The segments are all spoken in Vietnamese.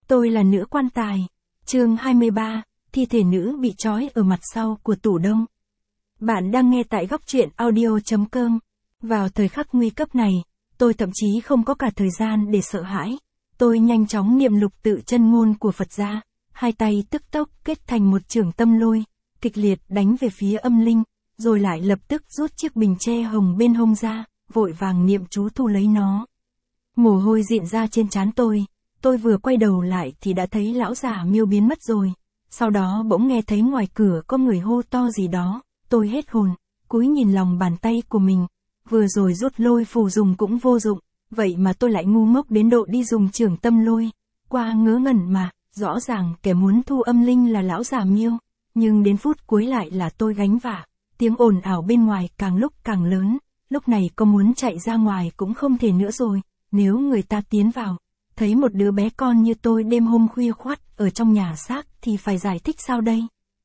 Tôi là nữ quan tài. Chương 23, thi thể nữ bị trói ở mặt sau của tủ đông. Bạn đang nghe tại góc truyện audio.com. Vào thời khắc nguy cấp này, tôi thậm chí không có cả thời gian để sợ hãi. Tôi nhanh chóng niệm lục tự chân ngôn của Phật gia, hai tay tức tốc kết thành một chưởng tâm lôi, kịch liệt đánh về phía âm linh, rồi lại lập tức rút chiếc bình tre hồng bên hông ra, vội vàng niệm chú thu lấy nó. Mồ hôi rịn ra trên trán tôi vừa quay đầu lại thì đã thấy lão già Miêu biến mất rồi. Sau đó bỗng nghe thấy ngoài cửa có người hô to gì đó, tôi hết hồn, cúi nhìn lòng bàn tay của mình, vừa rồi rút lôi phù dùng cũng vô dụng, vậy mà tôi lại ngu ngốc đến độ đi dùng chưởng tâm lôi, qua ngớ ngẩn mà, rõ ràng kẻ muốn thu âm linh là lão già Miêu, nhưng đến phút cuối lại là tôi gánh vả, tiếng ồn ào bên ngoài càng lúc càng lớn, lúc này có muốn chạy ra ngoài cũng không thể nữa rồi, nếu người ta tiến vào, thấy một đứa bé con như tôi đêm hôm khuya khoắt ở trong nhà xác thì phải giải thích sao đây?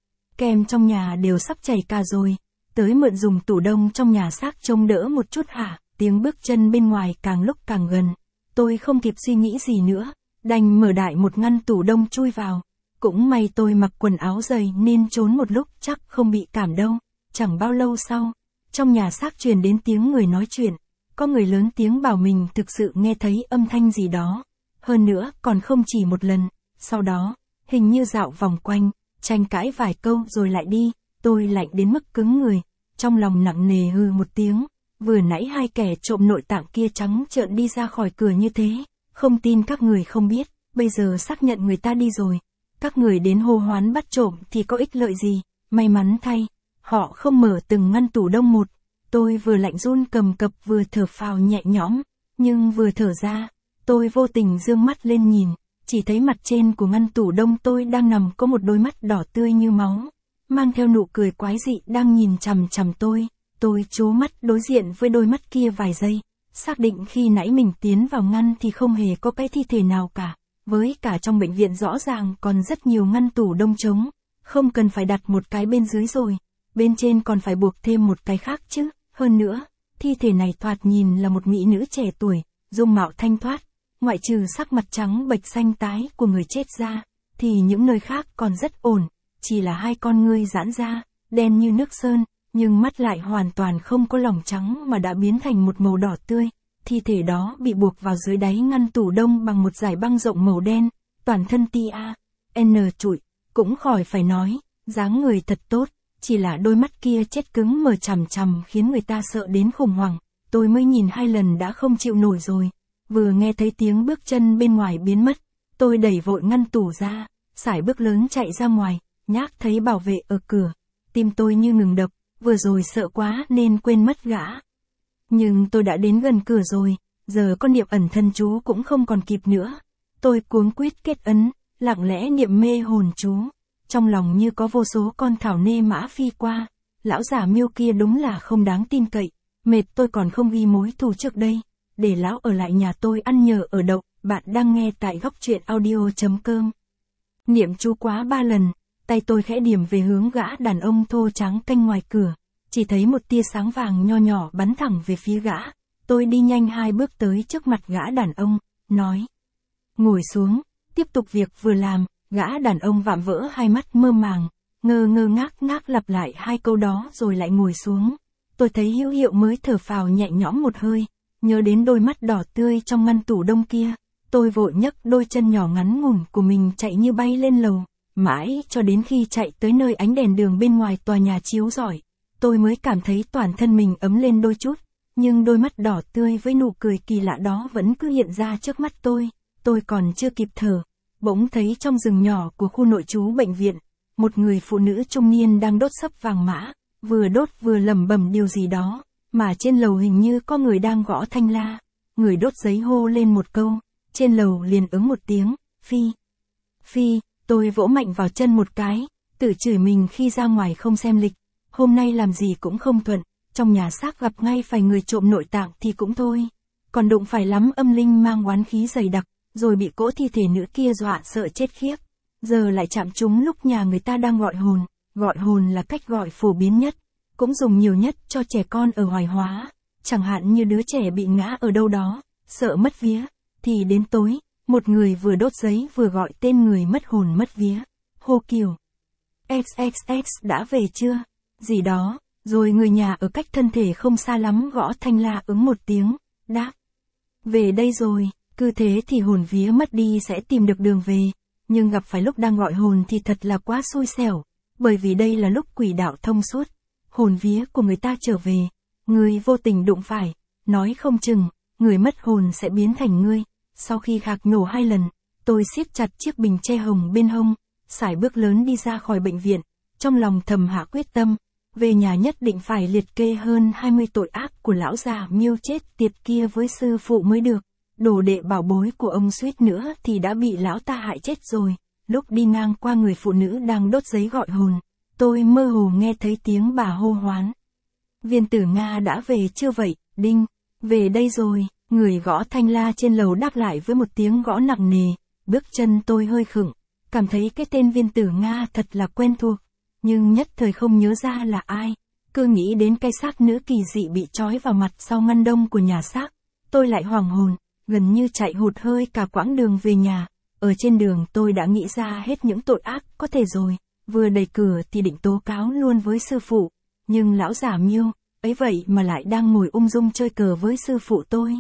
Kem trong nhà đều sắp chảy cả rồi, tới mượn dùng tủ đông trong nhà xác trông đỡ một chút hả? Tiếng bước chân bên ngoài càng lúc càng gần, tôi không kịp suy nghĩ gì nữa, đành mở đại một ngăn tủ đông chui vào. Cũng may tôi mặc quần áo dày nên trốn một lúc chắc không bị cảm đâu. Chẳng bao lâu sau, trong nhà xác truyền đến tiếng người nói chuyện, có người lớn tiếng bảo mình thực sự nghe thấy âm thanh gì đó. Hơn nữa còn không chỉ một lần, sau đó, hình như dạo vòng quanh, tranh cãi vài câu rồi lại đi, tôi lạnh đến mức cứng người, trong lòng nặng nề hừ một tiếng, vừa nãy hai kẻ trộm nội tạng kia trắng trợn đi ra khỏi cửa như thế, không tin các người không biết, bây giờ xác nhận người ta đi rồi, các người đến hô hoán bắt trộm thì có ích lợi gì, may mắn thay, họ không mở từng ngăn tủ đông một, tôi vừa lạnh run cầm cập vừa thở phào nhẹ nhõm, nhưng vừa thở ra, tôi vô tình dương mắt lên nhìn, chỉ thấy mặt trên của ngăn tủ đông tôi đang nằm có một đôi mắt đỏ tươi như máu, mang theo nụ cười quái dị đang nhìn chằm chằm tôi trố mắt đối diện với đôi mắt kia vài giây, xác định khi nãy mình tiến vào ngăn thì không hề có cái thi thể nào cả, với cả trong bệnh viện rõ ràng còn rất nhiều ngăn tủ đông trống, không cần phải đặt một cái bên dưới rồi, bên trên còn phải buộc thêm một cái khác chứ, hơn nữa, thi thể này thoạt nhìn là một mỹ nữ trẻ tuổi, dung mạo thanh thoát, ngoại trừ sắc mặt trắng bệch xanh tái của người chết ra, thì những nơi khác còn rất ổn, chỉ là hai con ngươi giãn ra, đen như nước sơn, nhưng mắt lại hoàn toàn không có lòng trắng mà đã biến thành một màu đỏ tươi. Thi thể đó bị buộc vào dưới đáy ngăn tủ đông bằng một dải băng rộng màu đen, toàn thân N trụi, cũng khỏi phải nói, dáng người thật tốt, chỉ là đôi mắt kia chết cứng mờ chằm chằm khiến người ta sợ đến khủng hoảng, tôi mới nhìn hai lần đã không chịu nổi rồi. Vừa nghe thấy tiếng bước chân bên ngoài biến mất, tôi đẩy vội ngăn tủ ra, sải bước lớn chạy ra ngoài, nhác thấy bảo vệ ở cửa, tim tôi như ngừng đập, vừa rồi sợ quá nên quên mất gã. Nhưng tôi đã đến gần cửa rồi, giờ con niệm ẩn thân chú cũng không còn kịp nữa. Tôi cuống quýt kết ấn, lặng lẽ niệm mê hồn chú, trong lòng như có vô số con thảo nê mã phi qua, lão già Miêu kia đúng là không đáng tin cậy, mệt tôi còn không ghi mối thù trước đây. Để lão ở lại nhà tôi ăn nhờ ở đậu, bạn đang nghe tại góc truyện audio.com. Niệm chú quá 3 lần, tay tôi khẽ điểm về hướng gã đàn ông thô trắng canh ngoài cửa, chỉ thấy một tia sáng vàng nho nhỏ bắn thẳng về phía gã, tôi đi nhanh 2 bước tới trước mặt gã đàn ông, nói. Ngồi xuống, tiếp tục việc vừa làm, gã đàn ông vạm vỡ hai mắt mơ màng, ngơ ngác lặp lại 2 câu đó rồi lại ngồi xuống, tôi thấy hữu hiệu mới thở phào nhẹ nhõm một hơi. Nhớ đến đôi mắt đỏ tươi trong ngăn tủ đông kia, tôi vội nhấc đôi chân nhỏ ngắn ngủn của mình chạy như bay lên lầu, mãi cho đến khi chạy tới nơi ánh đèn đường bên ngoài tòa nhà chiếu rọi, tôi mới cảm thấy toàn thân mình ấm lên đôi chút, nhưng đôi mắt đỏ tươi với nụ cười kỳ lạ đó vẫn cứ hiện ra trước mắt tôi còn chưa kịp thở, bỗng thấy trong rừng nhỏ của khu nội trú bệnh viện, một người phụ nữ trung niên đang đốt sấp vàng mã, vừa đốt vừa lẩm bẩm điều gì đó. Mà trên lầu hình như có người đang gõ thanh la, người đốt giấy hô lên một câu, trên lầu liền ứng một tiếng, phi, tôi vỗ mạnh vào chân một cái, tự chửi mình khi ra ngoài không xem lịch, hôm nay làm gì cũng không thuận, trong nhà xác gặp ngay phải người trộm nội tạng thì cũng thôi, còn đụng phải lắm âm linh mang oán khí dày đặc, rồi bị cỗ thi thể nữ kia dọa sợ chết khiếp, giờ lại chạm trúng lúc nhà người ta đang gọi hồn là cách gọi phổ biến nhất. Cũng dùng nhiều nhất cho trẻ con ở hoài hóa, chẳng hạn như đứa trẻ bị ngã ở đâu đó, sợ mất vía, thì đến tối, một người vừa đốt giấy vừa gọi tên người mất hồn mất vía, hô kiểu. XXX đã về chưa? Gì đó, rồi người nhà ở cách thân thể không xa lắm gõ thanh la ứng một tiếng, đáp. Về đây rồi, cứ thế thì hồn vía mất đi sẽ tìm được đường về, nhưng gặp phải lúc đang gọi hồn thì thật là quá xui xẻo, bởi vì đây là lúc quỷ đạo thông suốt, hồn vía của người ta trở về, người vô tình đụng phải, nói không chừng, người mất hồn sẽ biến thành ngươi. Sau khi khạc nổ 2 lần, tôi siết chặt chiếc bình che hồng bên hông, sải bước lớn đi ra khỏi bệnh viện, trong lòng thầm hạ quyết tâm, về nhà nhất định phải liệt kê hơn 20 tội ác của lão già Miêu chết tiệt kia với sư phụ mới được. Đồ đệ bảo bối của ông suýt nữa thì đã bị lão ta hại chết rồi. Lúc đi ngang qua người phụ nữ đang đốt giấy gọi hồn, tôi mơ hồ nghe thấy tiếng bà hô hoán. Viên tử Nga đã về chưa vậy, Đinh? Về đây rồi, người gõ thanh la trên lầu đáp lại với một tiếng gõ nặng nề, bước chân tôi hơi khựng, cảm thấy cái tên Viên tử Nga thật là quen thuộc, nhưng nhất thời không nhớ ra là ai, cứ nghĩ đến cái xác nữ kỳ dị bị trói vào mặt sau ngăn đông của nhà xác, tôi lại hoảng hồn, gần như chạy hụt hơi cả quãng đường về nhà, ở trên đường tôi đã nghĩ ra hết những tội ác có thể rồi, vừa đẩy cửa thì định tố cáo luôn với sư phụ, nhưng lão già Miêu, ấy vậy mà lại đang ngồi ung dung chơi cờ với sư phụ tôi.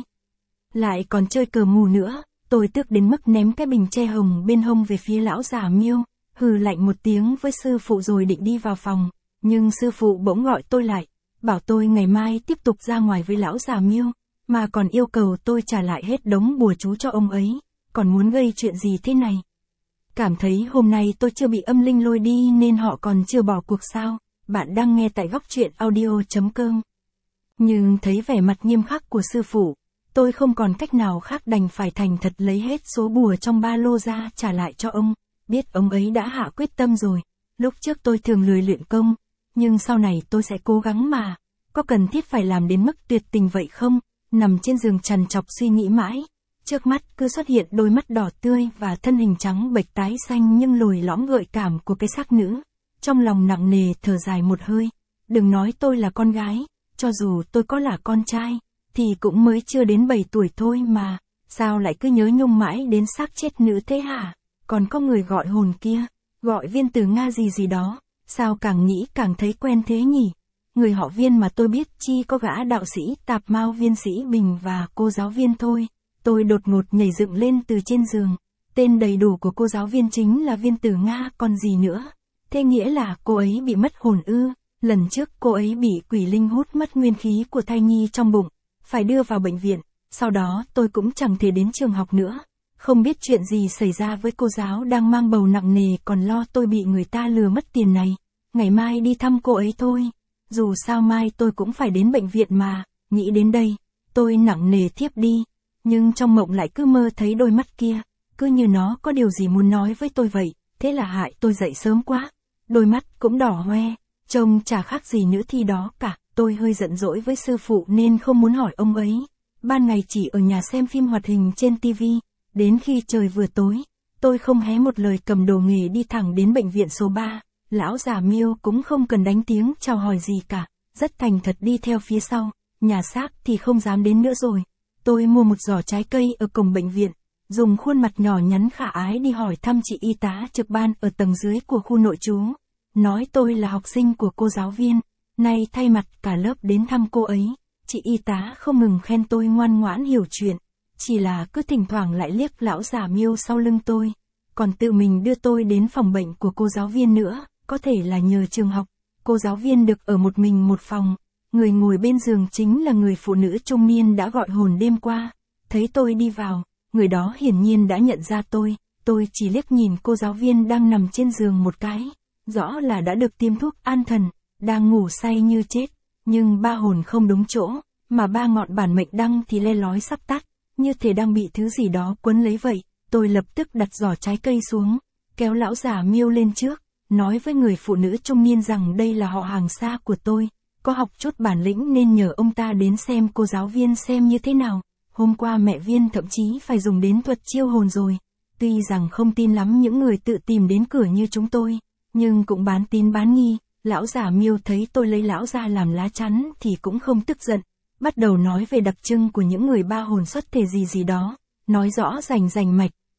Lại còn chơi cờ mù nữa, tôi tức đến mức ném cái bình che hồng bên hông về phía lão già Miêu, hừ lạnh một tiếng với sư phụ rồi định đi vào phòng, nhưng sư phụ bỗng gọi tôi lại, bảo tôi ngày mai tiếp tục ra ngoài với lão già Miêu, mà còn yêu cầu tôi trả lại hết đống bùa chú cho ông ấy, còn muốn gây chuyện gì thế này. Cảm thấy hôm nay tôi chưa bị âm linh lôi đi nên họ còn chưa bỏ cuộc sao. Bạn đang nghe tại góc truyện audio.com. Nhưng thấy vẻ mặt nghiêm khắc của sư phụ, tôi không còn cách nào khác đành phải thành thật lấy hết số bùa trong ba lô ra trả lại cho ông. Biết ông ấy đã hạ quyết tâm rồi, lúc trước tôi thường lười luyện công, nhưng sau này tôi sẽ cố gắng mà. Có cần thiết phải làm đến mức tuyệt tình vậy không? Nằm trên giường trằn trọc suy nghĩ mãi, trước mắt cứ xuất hiện đôi mắt đỏ tươi và thân hình trắng bệch tái xanh nhưng lồi lõm gợi cảm của cái xác nữ. Trong lòng nặng nề thở dài một hơi, đừng nói tôi là con gái, cho dù tôi có là con trai, thì cũng mới chưa đến 7 tuổi thôi mà, sao lại cứ nhớ nhung mãi đến xác chết nữ thế hả? Còn có người gọi hồn kia, gọi Viên tử Nga gì gì đó, sao càng nghĩ càng thấy quen thế nhỉ? Người họ Viên mà tôi biết chi có gã đạo sĩ Tạp Mao Viên Sĩ Bình và cô giáo viên thôi. Tôi đột ngột nhảy dựng lên từ trên giường, tên đầy đủ của cô giáo viên chính là Viên tử Nga còn gì nữa. Thế nghĩa là cô ấy bị mất hồn ư? Lần trước cô ấy bị quỷ linh hút mất nguyên khí của thai nhi trong bụng, phải đưa vào bệnh viện, sau đó tôi cũng chẳng thể đến trường học nữa. Không biết chuyện gì xảy ra với cô giáo đang mang bầu nặng nề còn lo tôi bị người ta lừa mất tiền này. Ngày mai đi thăm cô ấy thôi. Dù sao mai tôi cũng phải đến bệnh viện mà, nghĩ đến đây, tôi nặng nề thiếp đi. Nhưng trong mộng lại cứ mơ thấy đôi mắt kia, cứ như nó có điều gì muốn nói với tôi vậy, thế là hại tôi dậy sớm quá. Đôi mắt cũng đỏ hoe, trông chả khác gì nữ thi đó cả. Tôi hơi giận dỗi với sư phụ nên không muốn hỏi ông ấy. Ban ngày chỉ ở nhà xem phim hoạt hình trên TV, đến khi trời vừa tối, tôi không hé một lời cầm đồ nghề đi thẳng đến bệnh viện số 3. Lão già Miêu cũng không cần đánh tiếng chào hỏi gì cả, rất thành thật đi theo phía sau, nhà xác thì không dám đến nữa rồi. Tôi mua một giỏ trái cây ở cổng bệnh viện, dùng khuôn mặt nhỏ nhắn khả ái đi hỏi thăm chị y tá trực ban ở tầng dưới của khu nội trú. Nói tôi là học sinh của cô giáo viên, nay thay mặt cả lớp đến thăm cô ấy. Chị y tá không ngừng khen tôi ngoan ngoãn hiểu chuyện, chỉ là cứ thỉnh thoảng lại liếc lão già Miêu sau lưng tôi, còn tự mình đưa tôi đến phòng bệnh của cô giáo viên nữa. Có thể là nhờ trường học, cô giáo viên được ở một mình một phòng, người ngồi bên giường chính là người phụ nữ trung niên đã gọi hồn đêm qua. Thấy tôi đi vào, người đó hiển nhiên đã nhận ra tôi chỉ liếc nhìn cô giáo viên đang nằm trên giường một cái, rõ là đã được tiêm thuốc an thần, đang ngủ say như chết, nhưng ba hồn không đúng chỗ, mà ba ngọn bản mệnh đăng thì le lói sắp tắt, như thể đang bị thứ gì đó quấn lấy vậy. Tôi lập tức đặt giỏ trái cây xuống, kéo lão già Miêu lên trước, nói với người phụ nữ trung niên rằng đây là họ hàng xa của tôi, có học chút bản lĩnh nên nhờ ông ta đến xem cô giáo viên xem như thế nào. Hôm qua mẹ Viên thậm chí phải dùng đến thuật chiêu hồn rồi. Tuy rằng không tin lắm những người tự tìm đến cửa như chúng tôi, nhưng cũng bán tín bán nghi. Lão già Miêu thấy tôi lấy lão ra làm lá chắn thì cũng không tức giận, bắt đầu nói về đặc trưng của những người ba hồn xuất thể gì gì đó, nói rõ rành rành mạch,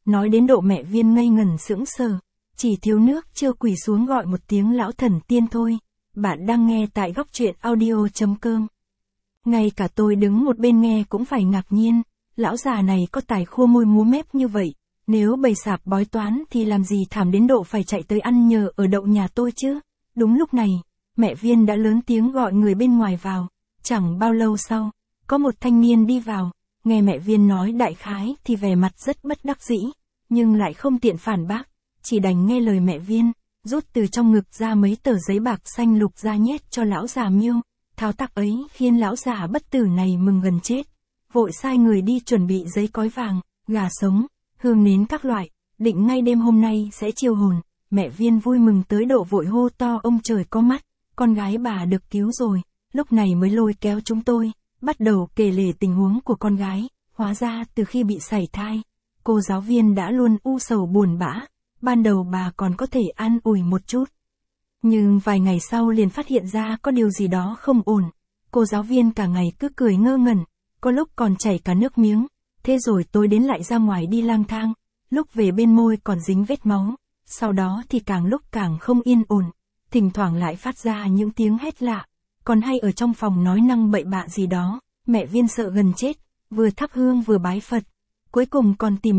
nói đến độ mẹ Viên ngây ngẩn sững sờ, chỉ thiếu nước chưa quỳ xuống gọi một tiếng lão thần tiên thôi. Bạn đang nghe tại góc truyện audio.com. Ngay cả tôi đứng một bên nghe cũng phải ngạc nhiên, lão già này có tài khua môi múa mép như vậy, nếu bày sạp bói toán thì làm gì thảm đến độ phải chạy tới ăn nhờ ở đậu nhà tôi chứ. Đúng lúc này, mẹ Viên đã lớn tiếng gọi người bên ngoài vào, chẳng bao lâu sau, có một thanh niên đi vào, nghe mẹ Viên nói đại khái thì vẻ mặt rất bất đắc dĩ, nhưng lại không tiện phản bác, chỉ đành nghe lời mẹ Viên, rút từ trong ngực ra mấy tờ giấy bạc xanh lục ra nhét cho lão già Miêu. Thao tác ấy khiến lão già bất tử này mừng gần chết, vội sai người đi chuẩn bị giấy cói vàng, gà sống, hương nến các loại, định ngay đêm hôm nay sẽ chiêu hồn. Mẹ Viên vui mừng tới độ vội hô to ông trời có mắt, con gái bà được cứu rồi, lúc này mới lôi kéo chúng tôi, bắt đầu kể lể tình huống của con gái. Hóa ra từ khi bị sảy thai, cô giáo Viên đã luôn u sầu buồn bã, ban đầu bà còn có thể an ủi một chút. Nhưng vài ngày sau liền phát hiện ra có điều gì đó không ổn, cô giáo Viên cả ngày cứ cười ngơ ngẩn, có lúc còn chảy cả nước miếng, thế rồi tối đến lại ra ngoài đi lang thang, lúc về bên môi còn dính vết máu, sau đó thì càng lúc càng không yên ổn, thỉnh thoảng lại phát ra những tiếng hét lạ, còn hay ở trong phòng nói năng bậy bạ gì đó. Mẹ Viên sợ gần chết, vừa thắp hương vừa bái Phật, cuối cùng còn tìm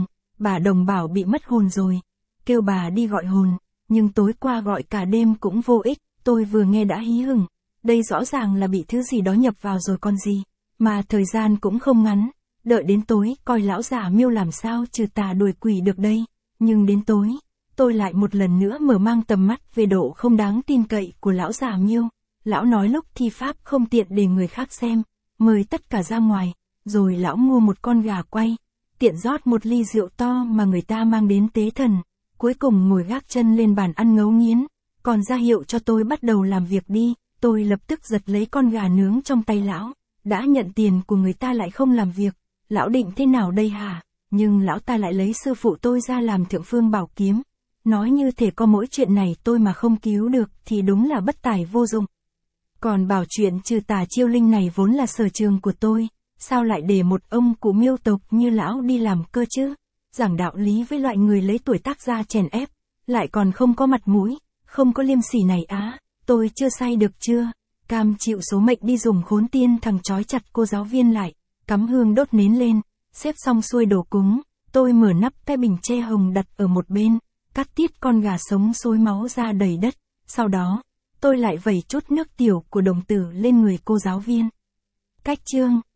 bà Đồng bảo bị mất hồn rồi, kêu bà đi gọi hồn, nhưng tối qua gọi cả đêm cũng vô ích, tôi vừa nghe đã hí hửng, đây rõ ràng là bị thứ gì đó nhập vào rồi còn gì, mà thời gian cũng không ngắn, đợi đến tối coi lão già Miêu làm sao trừ tà đuổi quỷ được đây. Nhưng đến tối, tôi lại một lần nữa mở mang tầm mắt về độ không đáng tin cậy của lão già Miêu. Lão nói lúc thi pháp không tiện để người khác xem, mời tất cả ra ngoài, rồi lão mua một con gà quay, tiện rót một ly rượu to mà người ta mang đến tế thần, cuối cùng ngồi gác chân lên bàn ăn ngấu nghiến, còn ra hiệu cho tôi bắt đầu làm việc đi. Tôi lập tức giật lấy con gà nướng trong tay lão, đã nhận tiền của người ta lại không làm việc, lão định thế nào đây hả? Nhưng lão ta lại lấy sư phụ tôi ra làm thượng phương bảo kiếm, nói như thể có mỗi chuyện này tôi mà không cứu được thì đúng là bất tài vô dụng. Còn bảo chuyện trừ tà chiêu linh này vốn là sở trường của tôi, sao lại để một ông cụ Miêu tộc như lão đi làm cơ chứ? Giảng đạo lý với loại người lấy tuổi tác ra chèn ép, lại còn không có mặt mũi, không có liêm sỉ này á. Tôi chưa say được chưa? Cam chịu số mệnh đi dùng khốn tiên thằng trói chặt cô giáo Viên lại, cắm hương đốt nến lên, xếp xong xuôi đồ cúng, tôi mở nắp cái bình tre hồng đặt ở một bên, cắt tiết con gà sống xối máu ra đầy đất, sau đó, tôi lại vẩy chút nước tiểu của đồng tử lên người cô giáo Viên. Cách chương